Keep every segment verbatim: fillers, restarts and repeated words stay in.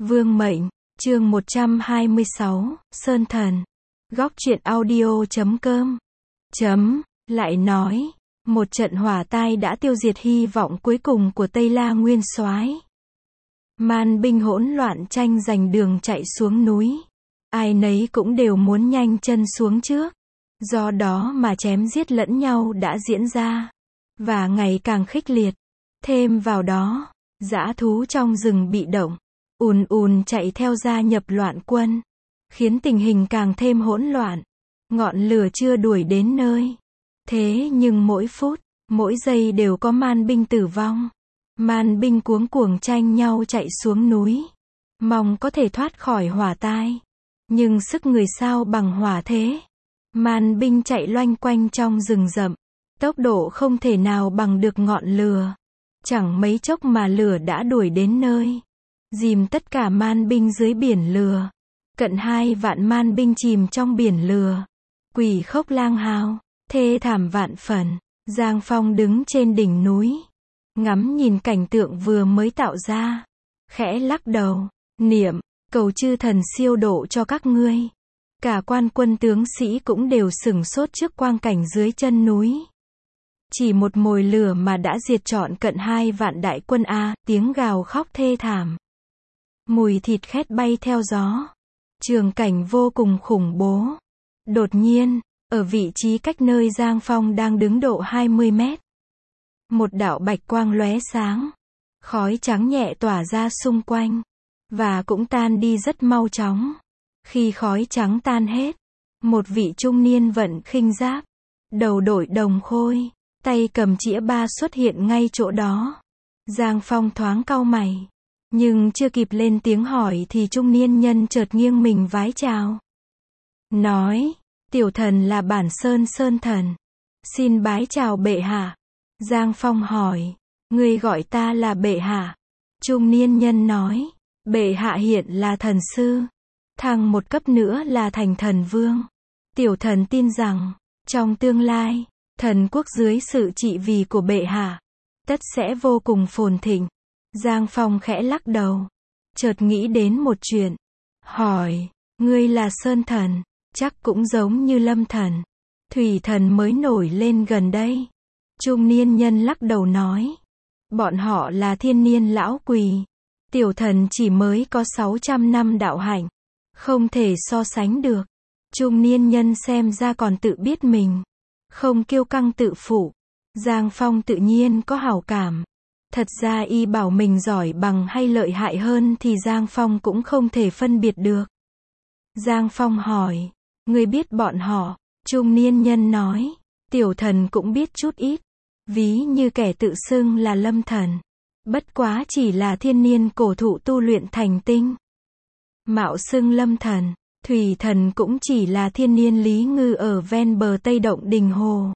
Vương mệnh, chương một trăm hai mươi sáu, Sơn Thần. Góc truyện audio chấm com. Chấm, lại nói, một trận hỏa tai đã tiêu diệt hy vọng cuối cùng của Tây La Nguyên Soái. Man binh hỗn loạn tranh giành đường chạy xuống núi. Ai nấy cũng đều muốn nhanh chân xuống trước. Do đó mà chém giết lẫn nhau đã diễn ra. Và ngày càng khích liệt. Thêm vào đó, dã thú trong rừng bị động. Ùn ùn chạy theo gia nhập loạn quân. Khiến tình hình càng thêm hỗn loạn. Ngọn lửa chưa đuổi đến nơi. Thế nhưng mỗi phút, mỗi giây đều có man binh tử vong. Man binh cuống cuồng tranh nhau chạy xuống núi. Mong có thể thoát khỏi hỏa tai. Nhưng sức người sao bằng hỏa thế. Man binh chạy loanh quanh trong rừng rậm. Tốc độ không thể nào bằng được ngọn lửa. Chẳng mấy chốc mà lửa đã đuổi đến nơi. Dìm tất cả man binh dưới biển lửa. Cận hai vạn man binh chìm trong biển lửa. Quỷ khốc lang hào, thê thảm vạn phần. Giang Phong đứng trên đỉnh núi. Ngắm nhìn cảnh tượng vừa mới tạo ra. Khẽ lắc đầu, niệm, cầu chư thần siêu độ cho các ngươi. Cả quan quân tướng sĩ cũng đều sửng sốt trước quang cảnh dưới chân núi. Chỉ một mồi lửa mà đã diệt trọn cận hai vạn đại quân A, tiếng gào khóc thê thảm. Mùi thịt khét bay theo gió. Trường cảnh vô cùng khủng bố. Đột nhiên, ở vị trí cách nơi Giang Phong đang đứng độ hai mươi mét. Một đạo bạch quang lóe sáng. Khói trắng nhẹ tỏa ra xung quanh. Và cũng tan đi rất mau chóng. Khi khói trắng tan hết, một vị trung niên vận khinh giáp. Đầu đội đồng khôi, tay cầm chĩa ba xuất hiện ngay chỗ đó. Giang Phong thoáng cau mày. Nhưng chưa kịp lên tiếng hỏi thì trung niên nhân chợt nghiêng mình vái chào. Nói, tiểu thần là Bản Sơn Sơn Thần. Xin bái chào bệ hạ. Giang Phong hỏi, ngươi gọi ta là bệ hạ. Trung niên nhân nói, bệ hạ hiện là thần sư. Thăng một cấp nữa là thành thần vương. Tiểu thần tin rằng, trong tương lai, thần quốc dưới sự trị vì của bệ hạ, tất sẽ vô cùng phồn thịnh. Giang Phong khẽ lắc đầu. Chợt nghĩ đến một chuyện. Hỏi, ngươi là Sơn Thần, chắc cũng giống như Lâm Thần. Thủy Thần mới nổi lên gần đây. Trung niên nhân lắc đầu nói. Bọn họ là thiên niên lão quỳ. Tiểu thần chỉ mới có sáu trăm năm đạo hạnh. Không thể so sánh được. Trung niên nhân xem ra còn tự biết mình. Không kiêu căng tự phụ. Giang Phong tự nhiên có hảo cảm. Thật ra y bảo mình giỏi bằng hay lợi hại hơn thì Giang Phong cũng không thể phân biệt được. Giang Phong hỏi, ngươi biết bọn họ? Trung niên nhân nói, tiểu thần cũng biết chút ít. Ví như kẻ tự xưng là Lâm Thần. Bất quá chỉ là thiên niên cổ thụ tu luyện thành tinh. Mạo xưng Lâm Thần, Thủy Thần cũng chỉ là thiên niên lý ngư ở ven bờ Tây Động Đình Hồ.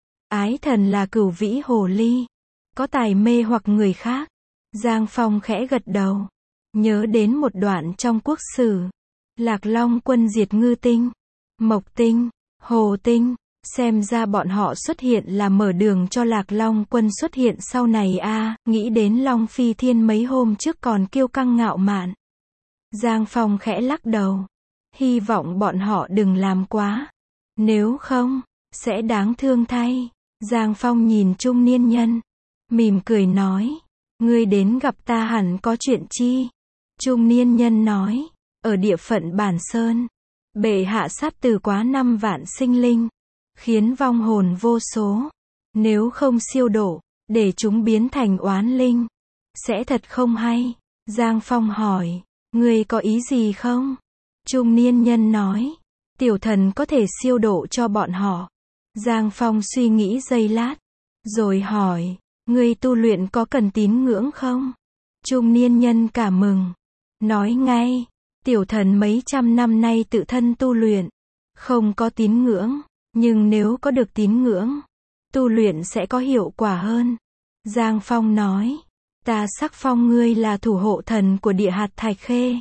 Ái Thần là cửu vĩ hồ ly. Có tài mê hoặc người khác. Giang Phong khẽ gật đầu. Nhớ đến một đoạn trong quốc sử. Lạc Long quân diệt Ngư Tinh, Mộc Tinh, Hồ Tinh. Xem ra bọn họ xuất hiện là mở đường cho Lạc Long quân xuất hiện sau này a. À, nghĩ đến Long Phi Thiên mấy hôm trước còn kiêu căng ngạo mạn. Giang Phong khẽ lắc đầu. Hy vọng bọn họ đừng làm quá. Nếu không, sẽ đáng thương thay. Giang Phong nhìn trung niên nhân. Mỉm cười nói. Ngươi đến gặp ta hẳn có chuyện chi? Trung niên nhân nói. Ở địa phận Bản Sơn. Bệ hạ sắp từ quá năm vạn sinh linh. Khiến vong hồn vô số. Nếu không siêu độ, để chúng biến thành oán linh. Sẽ thật không hay. Giang Phong hỏi. Ngươi có ý gì không? Trung niên nhân nói. Tiểu thần có thể siêu độ cho bọn họ. Giang Phong suy nghĩ giây lát. Rồi hỏi. Ngươi tu luyện có cần tín ngưỡng không? Trung niên nhân cả mừng. Nói ngay. Tiểu thần mấy trăm năm nay tự thân tu luyện. Không có tín ngưỡng. Nhưng nếu có được tín ngưỡng, tu luyện sẽ có hiệu quả hơn. Giang Phong nói. Ta sắc phong ngươi là thủ hộ thần của địa hạt Thạch Khê.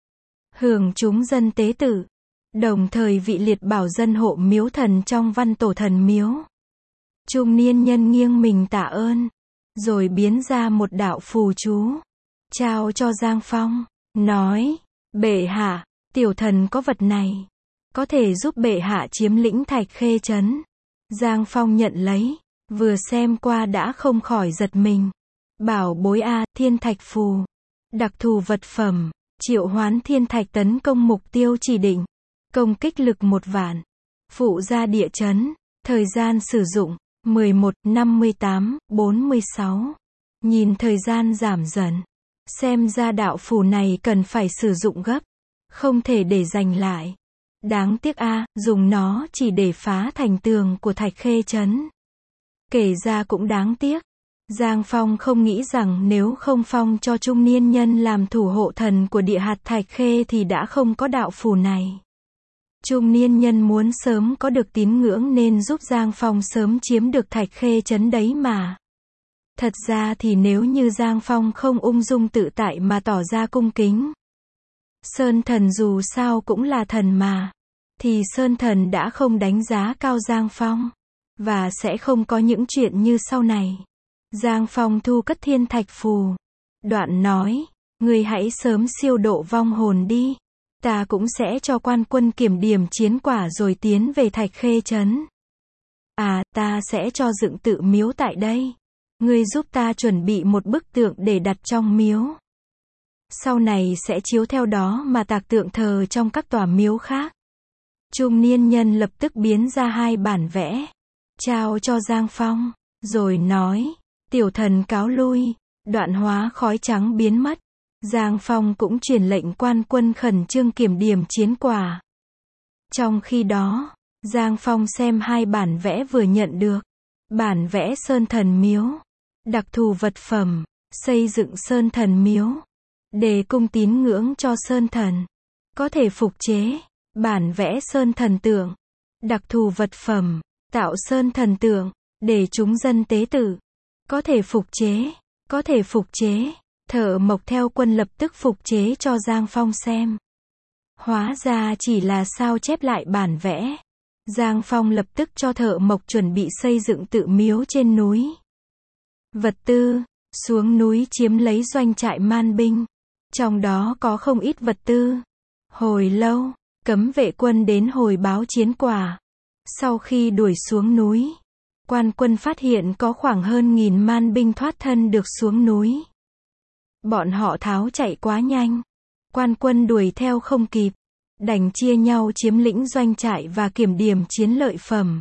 Hưởng chúng dân tế tự. Đồng thời vị liệt bảo dân hộ miếu thần trong văn tổ thần miếu. Trung niên nhân nghiêng mình tạ ơn. Rồi biến ra một đạo phù chú. Trao cho Giang Phong. nói, bệ hạ, tiểu thần có vật này, có thể giúp bệ hạ chiếm lĩnh Thạch Khê trấn. Giang Phong nhận lấy, vừa xem qua đã không khỏi giật mình. Bảo bối a, thiên thạch phù, đặc thù vật phẩm, triệu hoán thiên thạch tấn công mục tiêu chỉ định, công kích lực một vạn, phụ gia địa chấn, thời gian sử dụng, mười một, năm mươi tám, bốn mươi sáu. Nhìn thời gian giảm dần, xem ra đạo phù này cần phải sử dụng gấp, không thể để dành lại. Đáng tiếc a, dùng nó chỉ để phá thành tường của Thạch Khê trấn. Kể ra cũng đáng tiếc. Giang Phong không nghĩ rằng nếu không phong cho trung niên nhân làm thủ hộ thần của địa hạt Thạch Khê thì đã không có đạo phù này. Trung niên nhân muốn sớm có được tín ngưỡng nên giúp Giang Phong sớm chiếm được Thạch Khê trấn đấy mà. Thật ra thì nếu như Giang Phong không ung dung tự tại mà tỏ ra cung kính, Sơn Thần dù sao cũng là thần mà, thì Sơn Thần đã không đánh giá cao Giang Phong, và sẽ không có những chuyện như sau này. Giang Phong thu cất thiên thạch phù, đoạn nói, ngươi hãy sớm siêu độ vong hồn đi, ta cũng sẽ cho quan quân kiểm điểm chiến quả rồi tiến về Thạch Khê trấn. À, ta sẽ cho dựng tự miếu tại đây, ngươi giúp ta chuẩn bị một bức tượng để đặt trong miếu. Sau này sẽ chiếu theo đó mà tạc tượng thờ trong các tòa miếu khác. Trung niên nhân lập tức biến ra hai bản vẽ, trao cho Giang Phong, rồi nói, tiểu thần cáo lui, đoạn hóa khói trắng biến mất. Giang Phong cũng truyền lệnh quan quân khẩn trương kiểm điểm chiến quả. Trong khi đó, Giang Phong xem hai bản vẽ vừa nhận được. Bản vẽ Sơn Thần miếu, đặc thù vật phẩm, xây dựng Sơn Thần miếu, để cung tín ngưỡng cho Sơn Thần, có thể phục chế. Bản vẽ Sơn Thần tượng, đặc thù vật phẩm, tạo Sơn Thần tượng, để chúng dân tế tự, có thể phục chế, có thể phục chế. Thợ mộc theo quân lập tức phục chế cho Giang Phong xem. Hóa ra chỉ là sao chép lại bản vẽ. Giang Phong lập tức cho thợ mộc chuẩn bị xây dựng tự miếu trên núi. Vật tư, xuống núi chiếm lấy doanh trại man binh. Trong đó có không ít vật tư. Hồi lâu, cấm vệ quân đến hồi báo chiến quả. Sau khi đuổi xuống núi, quan quân phát hiện có khoảng hơn nghìn man binh thoát thân được xuống núi. Bọn họ tháo chạy quá nhanh, quan quân đuổi theo không kịp, đành chia nhau chiếm lĩnh doanh trại và kiểm điểm chiến lợi phẩm.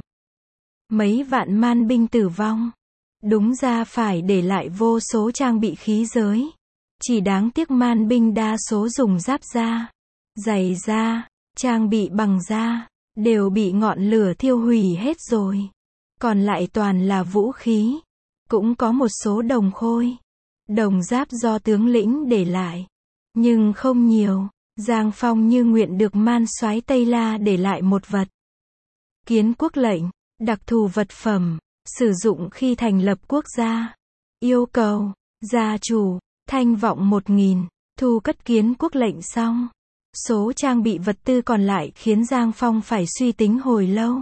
Mấy vạn man binh tử vong, đúng ra phải để lại vô số trang bị khí giới. Chỉ đáng tiếc man binh đa số dùng giáp da, giày da, trang bị bằng da, đều bị ngọn lửa thiêu hủy hết rồi. Còn lại toàn là vũ khí, cũng có một số đồng khôi, đồng giáp do tướng lĩnh để lại, nhưng không nhiều. Giang Phong như nguyện được man soái Tây La để lại một vật. Kiến quốc lệnh, đặc thù vật phẩm, sử dụng khi thành lập quốc gia. Yêu cầu, gia chủ, thanh vọng một nghìn, thu cất kiến quốc lệnh xong. Số trang bị vật tư còn lại khiến Giang Phong phải suy tính hồi lâu.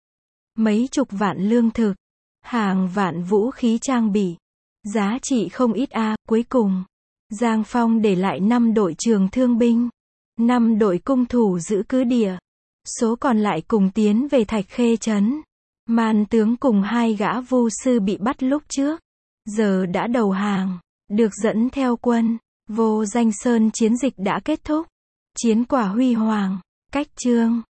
Mấy chục vạn lương thực, hàng vạn vũ khí trang bị, giá trị không ít a. Cuối cùng, Giang Phong để lại năm đội trường thương binh, năm đội cung thủ giữ cứ địa. Số còn lại cùng tiến về Thạch Khê trấn. Man tướng cùng hai gã vu sư bị bắt lúc trước, giờ đã đầu hàng, được dẫn theo quân. Vô Danh Sơn chiến dịch đã kết thúc. Chiến quả huy hoàng. Cách chương